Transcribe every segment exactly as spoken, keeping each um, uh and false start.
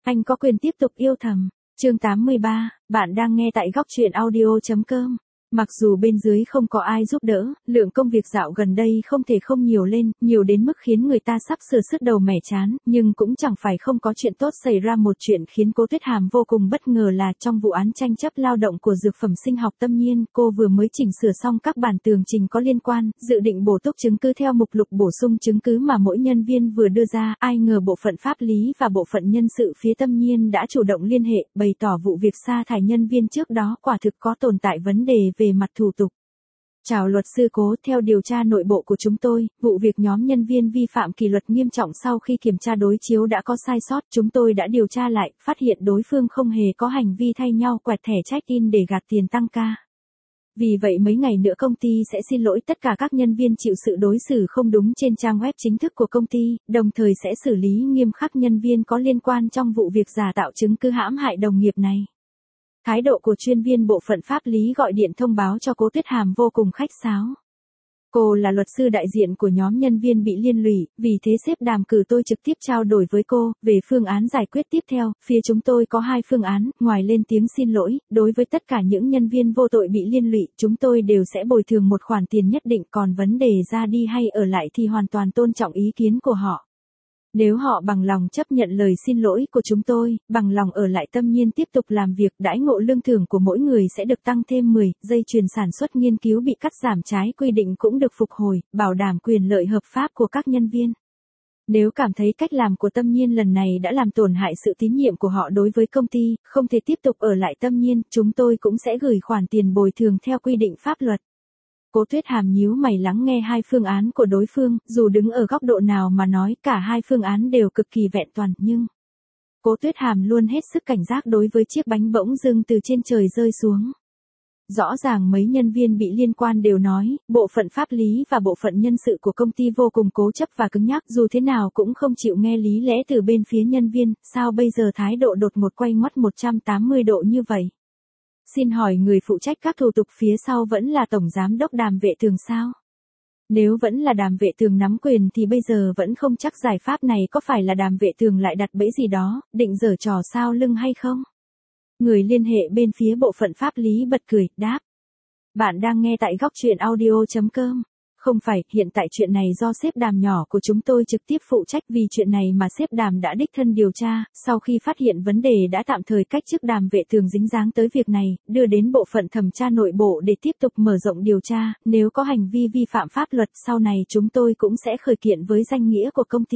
Anh có quyền tiếp tục yêu thầm. Chương tám mươi ba, bạn đang nghe tại góc truyện audio chấm com. Mặc dù bên dưới không có ai giúp đỡ, lượng công việc dạo gần đây không thể không nhiều lên, nhiều đến mức khiến người ta sắp sửa sứt đầu mẻ chán, nhưng cũng chẳng phải không có chuyện tốt xảy ra. Một chuyện khiến Cố Tuyết Hàm vô cùng bất ngờ là trong vụ án tranh chấp lao động của dược phẩm sinh học Tâm Nhiên, cô vừa mới chỉnh sửa xong các bản tường trình có liên quan, dự định bổ túc chứng cứ theo mục lục bổ sung chứng cứ mà mỗi nhân viên vừa đưa ra. Ai ngờ bộ phận pháp lý và bộ phận nhân sự phía Tâm Nhiên đã chủ động liên hệ, bày tỏ vụ việc sa thải nhân viên trước đó quả thực có tồn tại vấn đề về mặt thủ tục. Chào luật sư Cố, theo điều tra nội bộ của chúng tôi, vụ việc nhóm nhân viên vi phạm kỷ luật nghiêm trọng sau khi kiểm tra đối chiếu đã có sai sót. Chúng tôi đã điều tra lại, phát hiện đối phương không hề có hành vi thay nhau quẹt thẻ check-in để gạt tiền tăng ca. Vì vậy mấy ngày nữa công ty sẽ xin lỗi tất cả các nhân viên chịu sự đối xử không đúng trên trang web chính thức của công ty, đồng thời sẽ xử lý nghiêm khắc nhân viên có liên quan trong vụ việc giả tạo chứng cứ hãm hại đồng nghiệp này. Thái độ của chuyên viên bộ phận pháp lý gọi điện thông báo cho Cố Tuyết Hàm vô cùng khách sáo. Cô là luật sư đại diện của nhóm nhân viên bị liên lụy, vì thế sếp Đàm cử tôi trực tiếp trao đổi với cô về phương án giải quyết tiếp theo. Phía chúng tôi có hai phương án, ngoài lên tiếng xin lỗi, đối với tất cả những nhân viên vô tội bị liên lụy, chúng tôi đều sẽ bồi thường một khoản tiền nhất định, còn vấn đề ra đi hay ở lại thì hoàn toàn tôn trọng ý kiến của họ. Nếu họ bằng lòng chấp nhận lời xin lỗi của chúng tôi, bằng lòng ở lại Tâm Nhiên tiếp tục làm việc, đãi ngộ lương thưởng của mỗi người sẽ được tăng thêm mười, dây chuyền sản xuất nghiên cứu bị cắt giảm trái quy định cũng được phục hồi, bảo đảm quyền lợi hợp pháp của các nhân viên. Nếu cảm thấy cách làm của Tâm Nhiên lần này đã làm tổn hại sự tín nhiệm của họ đối với công ty, không thể tiếp tục ở lại Tâm Nhiên, chúng tôi cũng sẽ gửi khoản tiền bồi thường theo quy định pháp luật. Cố Tuyết Hàm nhíu mày lắng nghe hai phương án của đối phương, dù đứng ở góc độ nào mà nói cả hai phương án đều cực kỳ vẹn toàn, nhưng Cố Tuyết Hàm luôn hết sức cảnh giác đối với chiếc bánh bỗng dưng từ trên trời rơi xuống. Rõ ràng mấy nhân viên bị liên quan đều nói, bộ phận pháp lý và bộ phận nhân sự của công ty vô cùng cố chấp và cứng nhắc, dù thế nào cũng không chịu nghe lý lẽ từ bên phía nhân viên, sao bây giờ thái độ đột ngột quay ngoắt một trăm tám mươi độ như vậy? Xin hỏi người phụ trách các thủ tục phía sau vẫn là Tổng Giám đốc Đàm Vệ Tường sao? Nếu vẫn là Đàm Vệ Tường nắm quyền thì bây giờ vẫn không chắc giải pháp này có phải là Đàm Vệ Tường lại đặt bẫy gì đó, định giở trò sao lưng hay không? Người liên hệ bên phía bộ phận pháp lý bật cười, đáp. Bạn đang nghe tại góc truyện audio chấm com. Không phải, hiện tại chuyện này do sếp Đàm nhỏ của chúng tôi trực tiếp phụ trách, vì chuyện này mà sếp Đàm đã đích thân điều tra, sau khi phát hiện vấn đề đã tạm thời cách chức Đàm Vệ Tường dính dáng tới việc này, đưa đến bộ phận thẩm tra nội bộ để tiếp tục mở rộng điều tra, nếu có hành vi vi phạm pháp luật sau này chúng tôi cũng sẽ khởi kiện với danh nghĩa của công ty.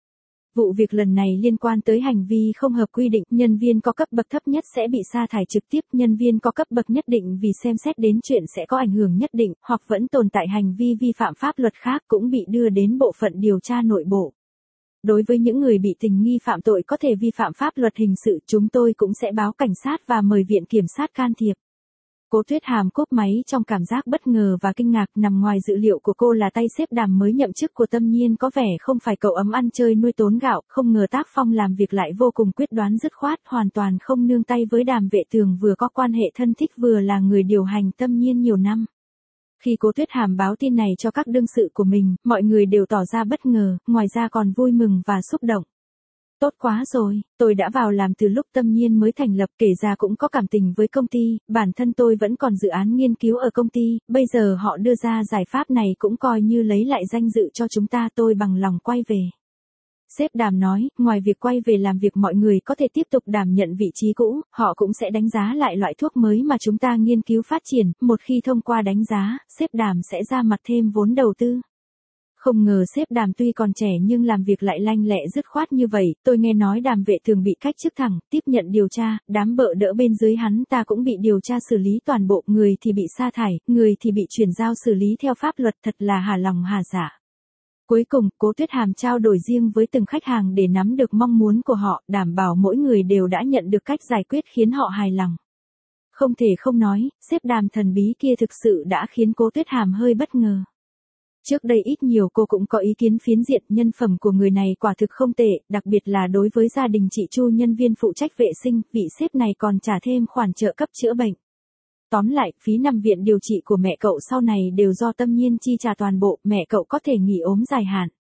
Vụ việc lần này liên quan tới hành vi không hợp quy định, nhân viên có cấp bậc thấp nhất sẽ bị sa thải trực tiếp, nhân viên có cấp bậc nhất định vì xem xét đến chuyện sẽ có ảnh hưởng nhất định, hoặc vẫn tồn tại hành vi vi phạm pháp luật khác cũng bị đưa đến bộ phận điều tra nội bộ. Đối với những người bị tình nghi phạm tội có thể vi phạm pháp luật hình sự, chúng tôi cũng sẽ báo cảnh sát và mời viện kiểm sát can thiệp. Cố Tuyết Hàm cúp máy trong cảm giác bất ngờ và kinh ngạc, nằm ngoài dự liệu của cô là tay sếp Đàm mới nhậm chức của Tâm Nhiên có vẻ không phải cậu ấm ăn chơi nuôi tốn gạo, không ngờ tác phong làm việc lại vô cùng quyết đoán dứt khoát, hoàn toàn không nương tay với Đàm Vệ Tường vừa có quan hệ thân thích vừa là người điều hành Tâm Nhiên nhiều năm. Khi Cố Tuyết Hàm báo tin này cho các đương sự của mình, mọi người đều tỏ ra bất ngờ, ngoài ra còn vui mừng và xúc động. Tốt quá rồi, tôi đã vào làm từ lúc Tâm Nhiên mới thành lập, kể ra cũng có cảm tình với công ty, bản thân tôi vẫn còn dự án nghiên cứu ở công ty, bây giờ họ đưa ra giải pháp này cũng coi như lấy lại danh dự cho chúng ta, tôi bằng lòng quay về. Sếp Đàm nói, ngoài việc quay về làm việc mọi người có thể tiếp tục đảm nhận vị trí cũ, họ cũng sẽ đánh giá lại loại thuốc mới mà chúng ta nghiên cứu phát triển, một khi thông qua đánh giá, sếp Đàm sẽ ra mặt thêm vốn đầu tư. Không ngờ sếp Đàm tuy còn trẻ nhưng làm việc lại lanh lẹ dứt khoát như vậy, tôi nghe nói Đàm Vệ Tường bị cách chức thẳng, tiếp nhận điều tra, đám bợ đỡ bên dưới hắn ta cũng bị điều tra xử lý toàn bộ, người thì bị sa thải, người thì bị chuyển giao xử lý theo pháp luật, thật là hà lòng hà dạ. Cuối cùng, Cố Tuyết Hàm trao đổi riêng với từng khách hàng để nắm được mong muốn của họ, đảm bảo mỗi người đều đã nhận được cách giải quyết khiến họ hài lòng. Không thể không nói, sếp Đàm thần bí kia thực sự đã khiến Cố Tuyết Hàm hơi bất ngờ. Trước đây ít nhiều cô cũng có ý kiến phiến diện, nhân phẩm của người này quả thực không tệ, đặc biệt là đối với gia đình chị Chu, nhân viên phụ trách vệ sinh, vị sếp này còn trả thêm khoản trợ cấp chữa bệnh. Tóm lại, phí nằm viện điều trị của mẹ cậu sau này đều do Tâm Nhiên chi trả toàn bộ, mẹ cậu có thể nghỉ ốm dài hạn.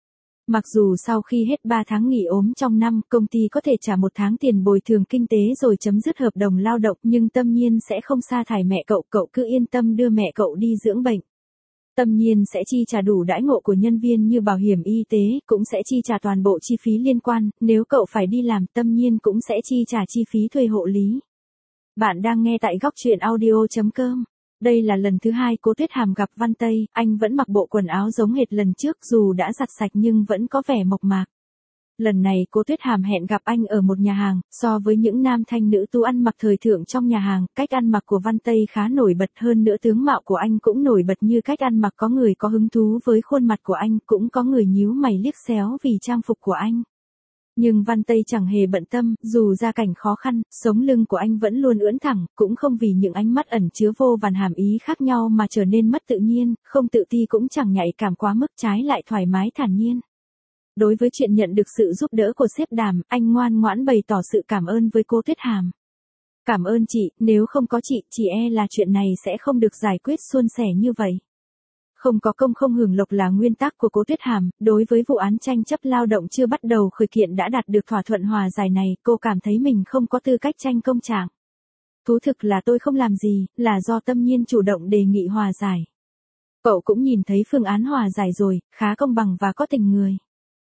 Mặc dù sau khi hết ba tháng nghỉ ốm trong năm, công ty có thể trả một tháng tiền bồi thường kinh tế rồi chấm dứt hợp đồng lao động, nhưng Tâm Nhiên sẽ không sa thải mẹ cậu, cậu cứ yên tâm đưa mẹ cậu đi dưỡng bệnh. Tâm Nhiên sẽ chi trả đủ đãi ngộ của nhân viên như bảo hiểm y tế, cũng sẽ chi trả toàn bộ chi phí liên quan, nếu cậu phải đi làm, Tâm Nhiên cũng sẽ chi trả chi phí thuê hộ lý. Bạn đang nghe tại góc truyện audio chấm com. Đây là lần thứ hai Cố Tuyết Hàm gặp Văn Tây, anh vẫn mặc bộ quần áo giống hệt lần trước dù đã giặt sạch nhưng vẫn có vẻ mộc mạc. Lần này Cố Tuyết Hàm hẹn gặp anh ở một nhà hàng, so với những nam thanh nữ tú ăn mặc thời thượng trong nhà hàng, cách ăn mặc của Văn Tây khá nổi bật hơn nữa tướng mạo của anh cũng nổi bật như cách ăn mặc có người có hứng thú với khuôn mặt của anh, cũng có người nhíu mày liếc xéo vì trang phục của anh. Nhưng Văn Tây chẳng hề bận tâm, dù gia cảnh khó khăn, sống lưng của anh vẫn luôn ưỡn thẳng, cũng không vì những ánh mắt ẩn chứa vô vàn hàm ý khác nhau mà trở nên mất tự nhiên, không tự ti cũng chẳng nhạy cảm quá mức, trái lại thoải mái thản nhiên. Đối với chuyện nhận được sự giúp đỡ của sếp Đàm, anh ngoan ngoãn bày tỏ sự cảm ơn với Cố Tuyết Hàm. Cảm ơn chị, nếu không có chị, chỉ e là chuyện này sẽ không được giải quyết suôn sẻ như vậy. Không có công không hưởng lộc là nguyên tắc của Cố Tuyết Hàm, đối với vụ án tranh chấp lao động chưa bắt đầu khởi kiện đã đạt được thỏa thuận hòa giải này, cô cảm thấy mình không có tư cách tranh công trạng. Thú thực là tôi không làm gì, là do Tâm Nhiên chủ động đề nghị hòa giải. Cậu cũng nhìn thấy phương án hòa giải rồi, khá công bằng và có tình người.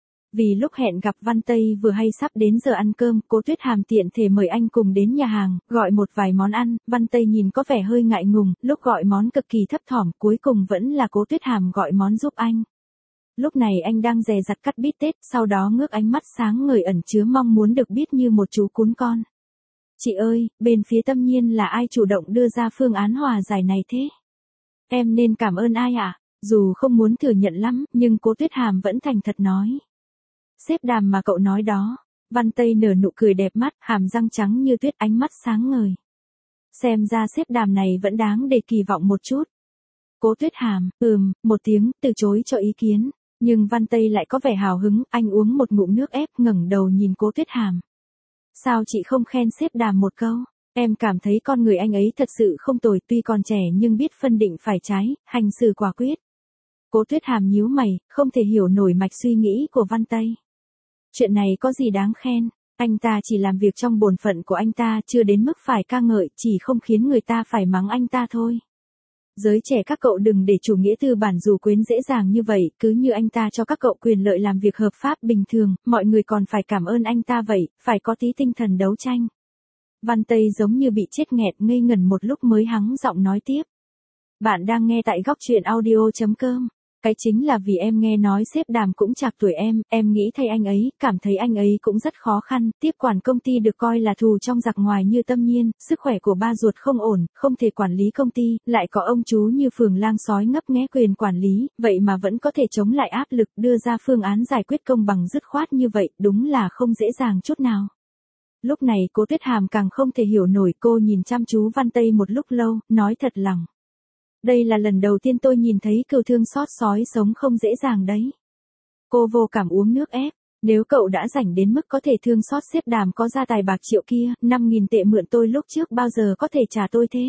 Vì lúc hẹn gặp Văn Tây vừa hay sắp đến giờ ăn cơm, Cố Tuyết Hàm tiện thể mời anh cùng đến nhà hàng, gọi một vài món ăn, Văn Tây nhìn có vẻ hơi ngại ngùng, lúc gọi món cực kỳ thấp thỏm, cuối cùng vẫn là Cố Tuyết Hàm gọi món giúp anh. Lúc này anh đang dè dặt cắt bít tết, sau đó ngước ánh mắt sáng ngời ẩn chứa mong muốn được biết như một chú cún con. Chị ơi, bên phía Tâm Nhiên là ai chủ động đưa ra phương án hòa giải này thế? Em nên cảm ơn ai ạ? À? Dù không muốn thừa nhận lắm, nhưng Cố Tuyết Hàm vẫn thành thật nói. Sếp Đàm mà cậu nói đó. Văn Tây nở nụ cười đẹp mắt, hàm răng trắng như tuyết, ánh mắt sáng ngời. Xem ra sếp Đàm này vẫn đáng để kỳ vọng một chút. Cố Tuyết Hàm, ừm, một tiếng, từ chối cho ý kiến. Nhưng Văn Tây lại có vẻ hào hứng, anh uống một ngụm nước ép, ngẩng đầu nhìn Cố Tuyết Hàm. Sao chị không khen sếp Đàm một câu? Em cảm thấy con người anh ấy thật sự không tồi, tuy còn trẻ nhưng biết phân định phải trái, hành xử quả quyết. Cố Tuyết Hàm nhíu mày, không thể hiểu nổi mạch suy nghĩ của Văn Tây. Chuyện này có gì đáng khen, anh ta chỉ làm việc trong bổn phận của anh ta, chưa đến mức phải ca ngợi, chỉ không khiến người ta phải mắng anh ta thôi. Giới trẻ các cậu đừng để chủ nghĩa tư bản dù quyến dễ dàng như vậy, cứ như anh ta cho các cậu quyền lợi làm việc hợp pháp bình thường, mọi người còn phải cảm ơn anh ta vậy, phải có tí tinh thần đấu tranh. Văn Tây giống như bị chết nghẹt ngây ngẩn một lúc mới hắng giọng nói tiếp. Bạn đang nghe tại góc truyện audio chấm com. Cái chính là vì em nghe nói sếp Đàm cũng chạc tuổi em, em nghĩ thay anh ấy, cảm thấy anh ấy cũng rất khó khăn, tiếp quản công ty được coi là thù trong giặc ngoài như Tâm Nhiên, sức khỏe của ba ruột không ổn, không thể quản lý công ty, lại có ông chú như Phường Lang sói ngấp nghé quyền quản lý, vậy mà vẫn có thể chống lại áp lực, đưa ra phương án giải quyết công bằng dứt khoát như vậy, đúng là không dễ dàng chút nào. Lúc này Cố Tuyết Hàm càng không thể hiểu nổi, cô nhìn chăm chú Văn Tây một lúc lâu, nói thật lòng. Đây là lần đầu tiên tôi nhìn thấy cừu thương xót sói sống không dễ dàng đấy. Cô vô cảm uống nước ép. Nếu cậu đã rảnh đến mức có thể thương xót sếp Đàm có gia tài bạc triệu kia, năm nghìn tệ mượn tôi lúc trước bao giờ có thể trả tôi thế?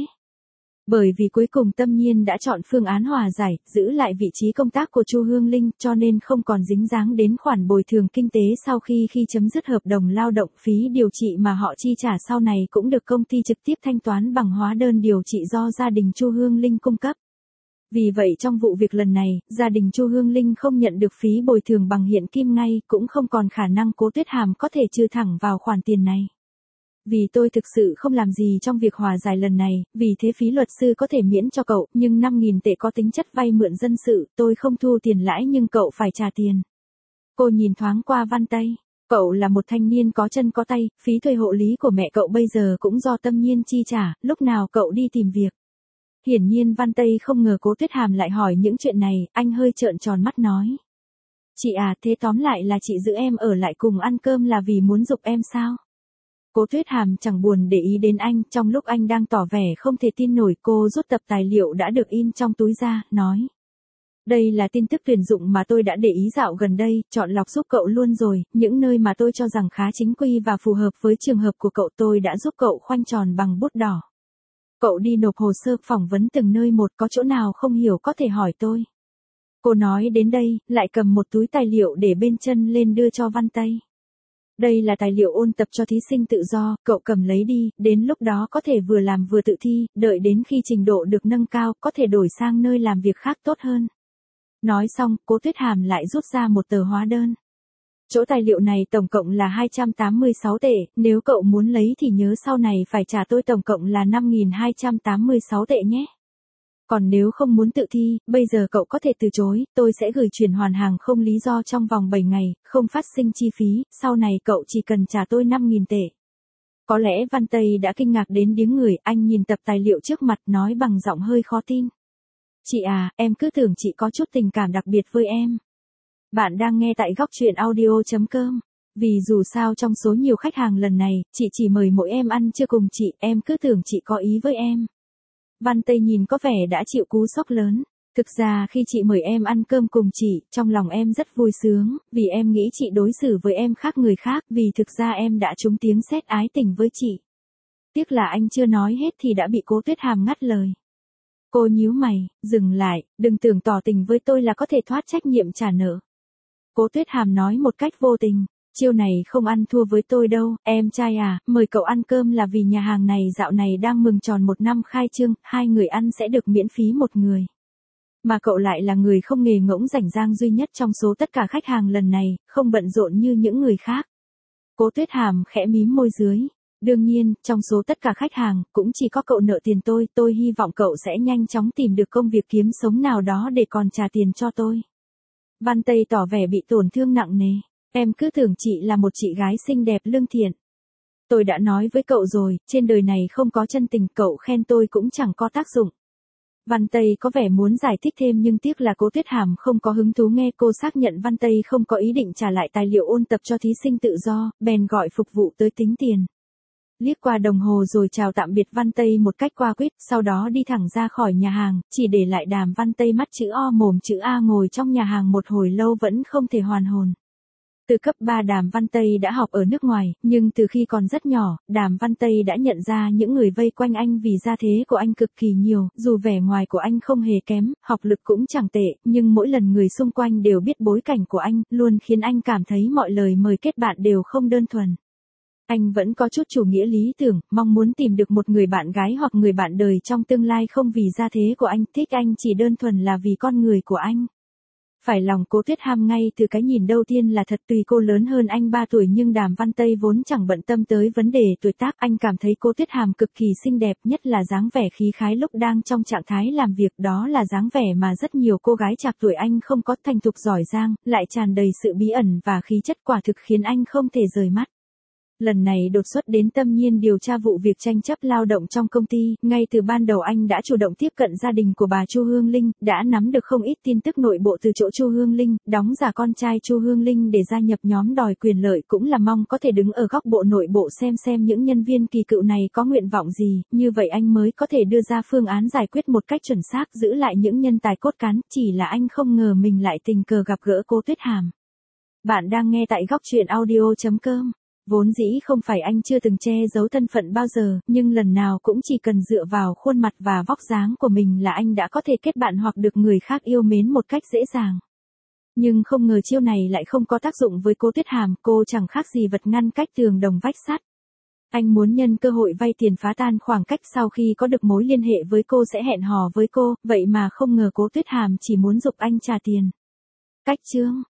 Bởi vì cuối cùng Tâm Nhiên đã chọn phương án hòa giải, giữ lại vị trí công tác của Chu Hương Linh, cho nên không còn dính dáng đến khoản bồi thường kinh tế sau khi khi chấm dứt hợp đồng lao động, phí điều trị mà họ chi trả sau này cũng được công ty trực tiếp thanh toán bằng hóa đơn điều trị do gia đình Chu Hương Linh cung cấp. Vì vậy trong vụ việc lần này, gia đình Chu Hương Linh không nhận được phí bồi thường bằng hiện kim ngay, cũng không còn khả năng Cố Tuyết Hàm có thể trừ thẳng vào khoản tiền này. Vì tôi thực sự không làm gì trong việc hòa giải lần này, vì thế phí luật sư có thể miễn cho cậu, nhưng năm nghìn tệ có tính chất vay mượn dân sự, tôi không thu tiền lãi nhưng cậu phải trả tiền. Cô nhìn thoáng qua Văn Tây, cậu là một thanh niên có chân có tay, phí thuê hộ lý của mẹ cậu bây giờ cũng do Tâm Nhiên chi trả, lúc nào cậu đi tìm việc. Hiển nhiên Văn Tây không ngờ Cố Tuyết Hàm lại hỏi những chuyện này, anh hơi trợn tròn mắt nói. Chị à, thế tóm lại là chị giữ em ở lại cùng ăn cơm là vì muốn giục em sao? Cố Tuyết Hàm chẳng buồn để ý đến anh, trong lúc anh đang tỏ vẻ không thể tin nổi, cô rút tập tài liệu đã được in trong túi ra, nói. Đây là tin tức tuyển dụng mà tôi đã để ý dạo gần đây, chọn lọc giúp cậu luôn rồi, những nơi mà tôi cho rằng khá chính quy và phù hợp với trường hợp của cậu tôi đã giúp cậu khoanh tròn bằng bút đỏ. Cậu đi nộp hồ sơ phỏng vấn từng nơi một, có chỗ nào không hiểu có thể hỏi tôi. Cô nói đến đây, lại cầm một túi tài liệu để bên chân lên đưa cho Văn Tây. Đây là tài liệu ôn tập cho thí sinh tự do, cậu cầm lấy đi, đến lúc đó có thể vừa làm vừa tự thi, đợi đến khi trình độ được nâng cao, có thể đổi sang nơi làm việc khác tốt hơn. Nói xong, Cố Tuyết Hàm lại rút ra một tờ hóa đơn. Chỗ tài liệu này tổng cộng là hai trăm tám mươi sáu tệ, nếu cậu muốn lấy thì nhớ sau này phải trả tôi tổng cộng là năm nghìn hai trăm tám mươi sáu tệ nhé. Còn nếu không muốn tự thi, bây giờ cậu có thể từ chối, tôi sẽ gửi chuyển hoàn hàng không lý do trong vòng bảy ngày, không phát sinh chi phí, sau này cậu chỉ cần trả tôi năm nghìn tệ. Có lẽ Văn Tây đã kinh ngạc đến điếng người, anh nhìn tập tài liệu trước mặt nói bằng giọng hơi khó tin. Chị à, em cứ tưởng chị có chút tình cảm đặc biệt với em. Bạn đang nghe tại góc truyện audio chấm com. Vì dù sao trong số nhiều khách hàng lần này, chị chỉ mời mỗi em ăn trưa cùng chị, em cứ tưởng chị có ý với em. Văn Tây nhìn có vẻ đã chịu cú sốc lớn. Thực ra khi chị mời em ăn cơm cùng chị, trong lòng em rất vui sướng, vì em nghĩ chị đối xử với em khác người khác, vì thực ra em đã trúng tiếng sét ái tình với chị. Tiếc là anh chưa nói hết thì đã bị Cố Tuyết Hàm ngắt lời. Cô nhíu mày, dừng lại, đừng tưởng tỏ tình với tôi là có thể thoát trách nhiệm trả nợ. Cố Tuyết Hàm nói một cách vô tình, chiêu này không ăn thua với tôi đâu, em trai à, mời cậu ăn cơm là vì nhà hàng này dạo này đang mừng tròn một năm khai trương, hai người ăn sẽ được miễn phí một người. Mà cậu lại là người không nghề ngỗng rảnh rang duy nhất trong số tất cả khách hàng lần này, không bận rộn như những người khác. Cố Tuyết Hàm khẽ mím môi dưới. Đương nhiên, trong số tất cả khách hàng, cũng chỉ có cậu nợ tiền tôi, tôi hy vọng cậu sẽ nhanh chóng tìm được công việc kiếm sống nào đó để còn trả tiền cho tôi. Văn Tây tỏ vẻ bị tổn thương nặng nề. Em cứ tưởng chị là một chị gái xinh đẹp lương thiện. Tôi đã nói với cậu rồi, trên đời này không có chân tình, cậu khen tôi cũng chẳng có tác dụng. Văn Tây có vẻ muốn giải thích thêm nhưng tiếc là Cố Tuyết Hàm không có hứng thú nghe. Cô xác nhận Văn Tây không có ý định trả lại tài liệu ôn tập cho thí sinh tự do, bèn gọi phục vụ tới tính tiền. Liếc qua đồng hồ rồi chào tạm biệt Văn Tây một cách qua quýt, sau đó đi thẳng ra khỏi nhà hàng, chỉ để lại Đàm Văn Tây mắt chữ O mồm chữ A ngồi trong nhà hàng một hồi lâu vẫn không thể hoàn hồn. Từ cấp ba Đàm Văn Tây đã học ở nước ngoài, nhưng từ khi còn rất nhỏ, Đàm Văn Tây đã nhận ra những người vây quanh anh vì gia thế của anh cực kỳ nhiều, dù vẻ ngoài của anh không hề kém, học lực cũng chẳng tệ, nhưng mỗi lần người xung quanh đều biết bối cảnh của anh, luôn khiến anh cảm thấy mọi lời mời kết bạn đều không đơn thuần. Anh vẫn có chút chủ nghĩa lý tưởng, mong muốn tìm được một người bạn gái hoặc người bạn đời trong tương lai không vì gia thế của anh, thích anh chỉ đơn thuần là vì con người của anh. Phải lòng Cố Tuyết Hàm ngay từ cái nhìn đầu tiên là thật, tùy cô lớn hơn anh ba tuổi nhưng Đàm Văn Tây vốn chẳng bận tâm tới vấn đề tuổi tác, anh cảm thấy Cố Tuyết Hàm cực kỳ xinh đẹp, nhất là dáng vẻ khí khái lúc đang trong trạng thái làm việc, đó là dáng vẻ mà rất nhiều cô gái trạc tuổi anh không có, thành thục giỏi giang, lại tràn đầy sự bí ẩn và khí chất, quả thực khiến anh không thể rời mắt. Lần này đột xuất đến Tâm Nhiên điều tra vụ việc tranh chấp lao động trong công ty, ngay từ ban đầu anh đã chủ động tiếp cận gia đình của bà Chu Hương Linh, đã nắm được không ít tin tức nội bộ từ chỗ Chu Hương Linh, đóng giả con trai Chu Hương Linh để gia nhập nhóm đòi quyền lợi cũng là mong có thể đứng ở góc bộ nội bộ xem xem những nhân viên kỳ cựu này có nguyện vọng gì, như vậy anh mới có thể đưa ra phương án giải quyết một cách chuẩn xác, giữ lại những nhân tài cốt cán, chỉ là anh không ngờ mình lại tình cờ gặp gỡ Cố Tuyết Hàm. Bạn đang nghe tại góc truyện audio chấm com. Vốn dĩ không phải anh chưa từng che giấu thân phận bao giờ, nhưng lần nào cũng chỉ cần dựa vào khuôn mặt và vóc dáng của mình là anh đã có thể kết bạn hoặc được người khác yêu mến một cách dễ dàng. Nhưng không ngờ chiêu này lại không có tác dụng với Cố Tuyết Hàm, cô chẳng khác gì vật ngăn cách tường đồng vách sắt. Anh muốn nhân cơ hội vay tiền phá tan khoảng cách, sau khi có được mối liên hệ với cô sẽ hẹn hò với cô, vậy mà không ngờ Cố Tuyết Hàm chỉ muốn giục anh trả tiền. Cách chương